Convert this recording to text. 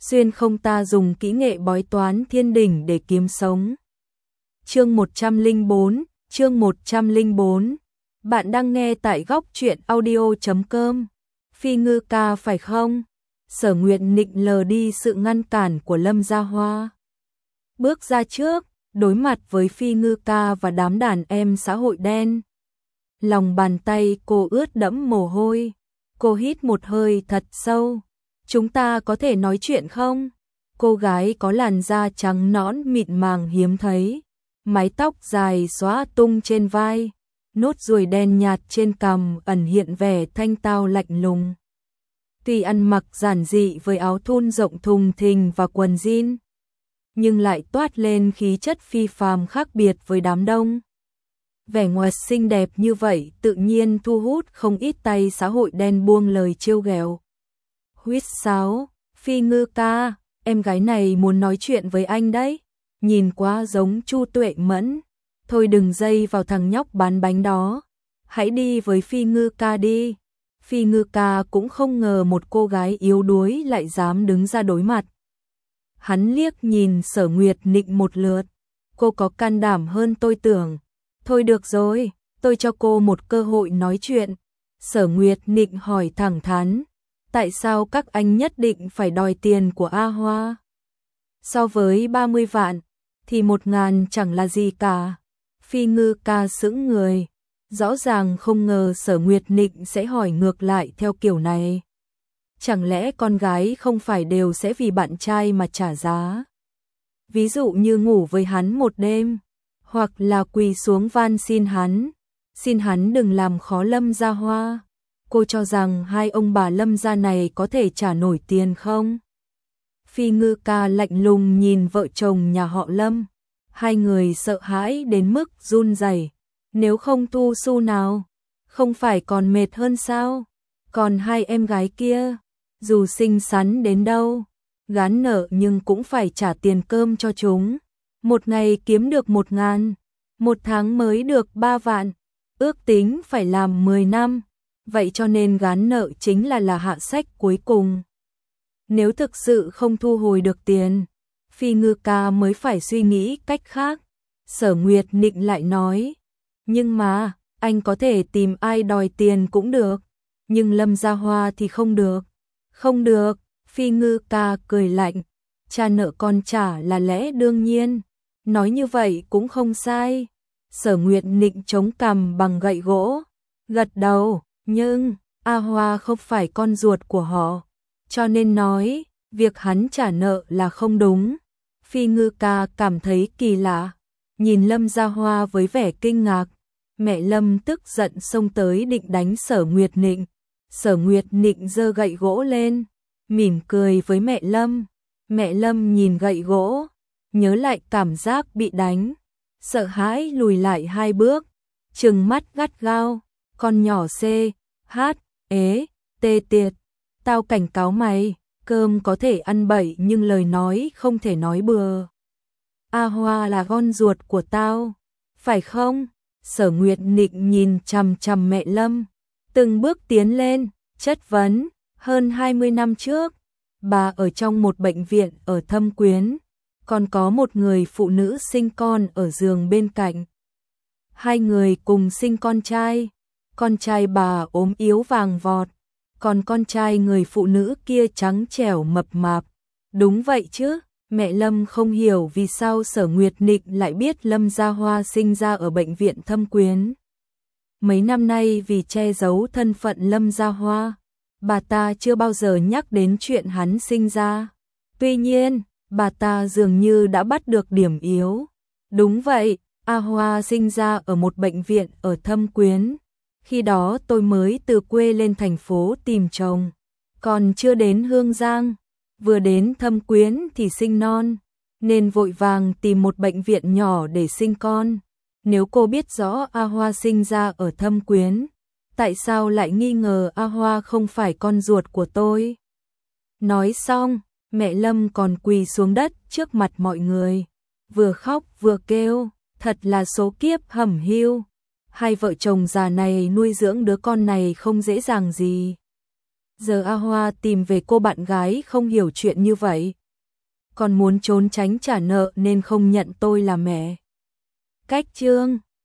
xuyên không ta dùng kỹ nghệ bói toán thiên đỉnh để kiếm sống. Chương 104. Bạn đang nghe tại góc truyện audio.com. Phi Ngư ca phải không? Sở Nguyệt nịnh lờ đi sự ngăn cản của Lâm Gia Hoa. Bước ra trước, đối mặt với Phi Ngư ca và đám đàn em xã hội đen. Lòng bàn tay cô ướt đẫm mồ hôi. Cô hít một hơi thật sâu. Chúng ta có thể nói chuyện không? Cô gái có làn da trắng nõn mịn màng hiếm thấy. Mái tóc dài xõa tung trên vai. Nốt ruồi đen nhạt trên cằm ẩn hiện vẻ thanh tao lạnh lùng. Tuy ăn mặc giản dị với áo thun rộng thùng thình và quần jean, nhưng lại toát lên khí chất phi phàm khác biệt với đám đông. Vẻ ngoài xinh đẹp như vậy tự nhiên thu hút không ít tay xã hội đen buông lời trêu ghẹo. Huýt sáo, Phi Ngư ca, em gái này muốn nói chuyện với anh đấy. Nhìn quá giống Chu Tuệ Mẫn. Thôi đừng dây vào thằng nhóc bán bánh đó. Hãy đi với Phi Ngư ca đi. Phi Ngư ca cũng không ngờ một cô gái yếu đuối lại dám đứng ra đối mặt. Hắn liếc nhìn Sở Nguyệt nịnh một lượt. Cô có can đảm hơn tôi tưởng. Thôi được rồi, tôi cho cô một cơ hội nói chuyện. Sở Nguyệt nịnh hỏi thẳng thắn. Tại sao các anh nhất định phải đòi tiền của A Hoa? So với 30 vạn, thì 1.000 chẳng là gì cả. Phi Ngư ca sững người. Rõ ràng không ngờ Sở Nguyệt nịnh sẽ hỏi ngược lại theo kiểu này. Chẳng lẽ con gái không phải đều sẽ vì bạn trai mà trả giá? Ví dụ như ngủ với hắn một đêm, hoặc là quỳ xuống van xin hắn đừng làm khó Lâm Gia Hoa. Cô cho rằng hai ông bà Lâm gia này có thể trả nổi tiền không? Phi Ngư ca lạnh lùng nhìn vợ chồng nhà họ Lâm. Hai người sợ hãi đến mức run rẩy. Nếu không thu xu nào, không phải còn mệt hơn sao? Còn hai em gái kia, dù xinh xắn đến đâu, gán nợ nhưng cũng phải trả tiền cơm cho chúng. Một ngày kiếm được 1.000, một tháng mới được 3 vạn, ước tính phải làm 10 năm. Vậy cho nên gán nợ chính là hạ sách cuối cùng. Nếu thực sự không thu hồi được tiền, Phi Ngư ca mới phải suy nghĩ cách khác. Sở Nguyệt nịnh lại nói, nhưng mà, anh có thể tìm ai đòi tiền cũng được, nhưng Lâm Gia Hoa thì không được. Không được, Phi Ngư ca cười lạnh, cha nợ con trả là lẽ đương nhiên, nói như vậy cũng không sai. Sở Nguyệt nịnh chống cằm bằng gậy gỗ, gật đầu, nhưng A Hoa không phải con ruột của họ, cho nên nói, việc hắn trả nợ là không đúng. Phi Ngư ca cảm thấy kỳ lạ, nhìn Lâm Gia Hoa với vẻ kinh ngạc. Mẹ Lâm tức giận xông tới định đánh Sở Nguyệt nịnh. Sở Nguyệt nịnh giơ gậy gỗ lên, mỉm cười với mẹ Lâm. Mẹ Lâm nhìn gậy gỗ, nhớ lại cảm giác bị đánh, sợ hãi lùi lại 2 bước, trừng mắt gắt gao. Con nhỏ C, H, ế, tê tiệt, tao cảnh cáo mày, cơm có thể ăn bậy nhưng lời nói không thể nói bừa. A Hoa là con ruột của tao, phải không? Sở Nguyệt nịnh nhìn chằm chằm mẹ Lâm, từng bước tiến lên, chất vấn. Hơn 20 năm trước, bà ở trong một bệnh viện ở Thâm Quyến, còn có một người phụ nữ sinh con ở giường bên cạnh. Hai người cùng sinh con trai bà ốm yếu vàng vọt, còn con trai người phụ nữ kia trắng trẻo mập mạp. Đúng vậy chứ, mẹ Lâm không hiểu vì sao Sở Nguyệt nịnh lại biết Lâm Gia Hoa sinh ra ở bệnh viện Thâm Quyến. Mấy năm nay vì che giấu thân phận Lâm Gia Hoa, bà ta chưa bao giờ nhắc đến chuyện hắn sinh ra. Tuy nhiên, bà ta dường như đã bắt được điểm yếu. Đúng vậy, A Hoa sinh ra ở một bệnh viện ở Thâm Quyến. Khi đó tôi mới từ quê lên thành phố tìm chồng, còn chưa đến Hương Giang. Vừa đến Thâm Quyến thì sinh non, nên vội vàng tìm một bệnh viện nhỏ để sinh con. Nếu cô biết rõ A Hoa sinh ra ở Thâm Quyến, tại sao lại nghi ngờ A Hoa không phải con ruột của tôi? Nói xong, mẹ Lâm còn quỳ xuống đất trước mặt mọi người, vừa khóc vừa kêu, thật là số kiếp hẩm hiu. Hai vợ chồng già này nuôi dưỡng đứa con này không dễ dàng gì. Giờ A Hoa tìm về cô bạn gái không hiểu chuyện như vậy. Còn muốn trốn tránh trả nợ nên không nhận tôi là mẹ. Cách chương